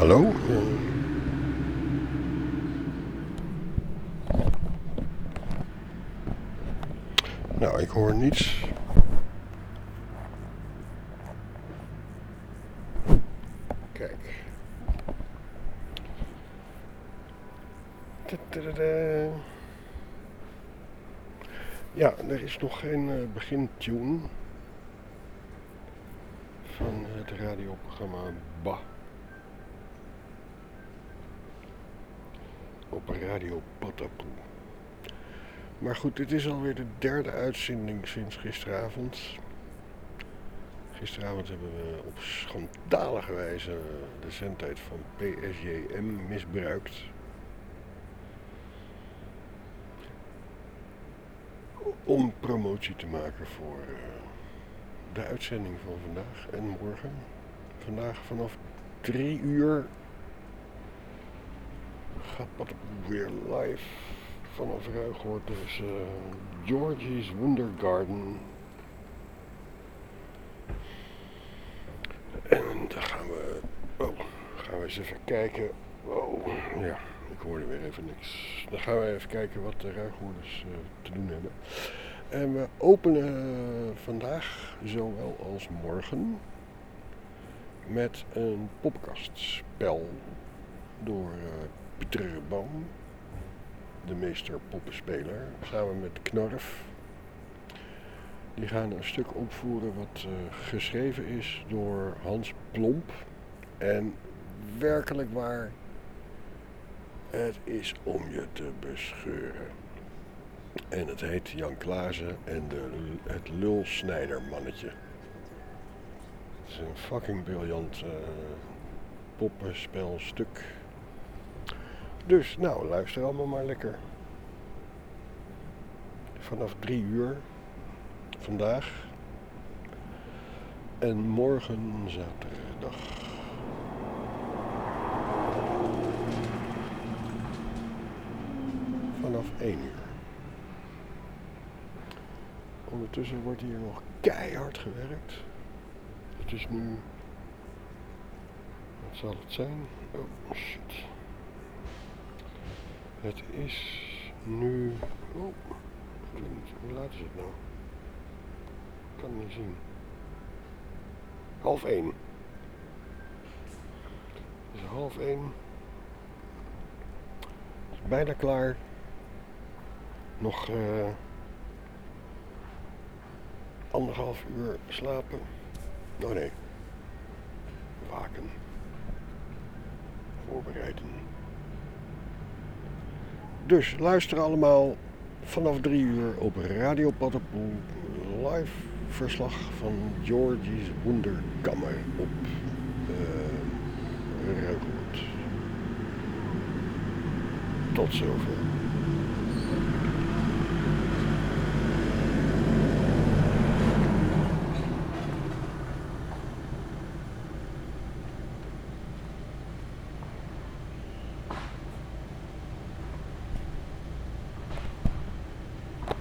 Hallo? Nou, ik hoor niets. Kijk. Tadadada. Ja, er is nog geen begintune van het radioprogramma Bah op Radio Patapoe. Maar goed, dit is alweer de derde uitzending sinds gisteravond. Gisteravond hebben we op schandalige wijze de zendtijd van PSJM misbruikt. Om promotie te maken voor de uitzending van vandaag en morgen. Vandaag vanaf 3 uur gaat Patapoe weer live vanaf Ruigoord. Dus Georgie's Wondergarden. En dan gaan we eens even kijken. Oh, ja, ik hoorde weer even niks. Dan gaan we even kijken wat de Ruigoorders te doen hebben. En we openen vandaag, zowel als morgen, met een poppenkastspel door Pieter Boom, de meester poppenspeler, samen met Knorf. Die gaan een stuk opvoeren wat geschreven is door Hans Plomp. En werkelijk waar, het is om je te bescheuren. En het heet Jan Klaassen en het lulsnijdermannetje. Het is een fucking briljant poppenspelstuk. Dus nou, luister allemaal maar lekker. Vanaf 3 uur vandaag. En morgen zaterdag. Vanaf 1 uur. Ondertussen wordt hier nog keihard gewerkt. Het is nu... Wat zal het zijn? Oh shit. Het is nu... Oh, hoe laat is het nou? Ik kan het niet zien. 12:30. Het is 12:30. Het is bijna klaar. Nog 1,5 uur slapen. Oh nee. Waken. Voorbereiden. Dus luister allemaal vanaf 3 uur op Radio Patapoe. Live verslag van Georgie's Wonderkammer op Ruigoord. Tot zover.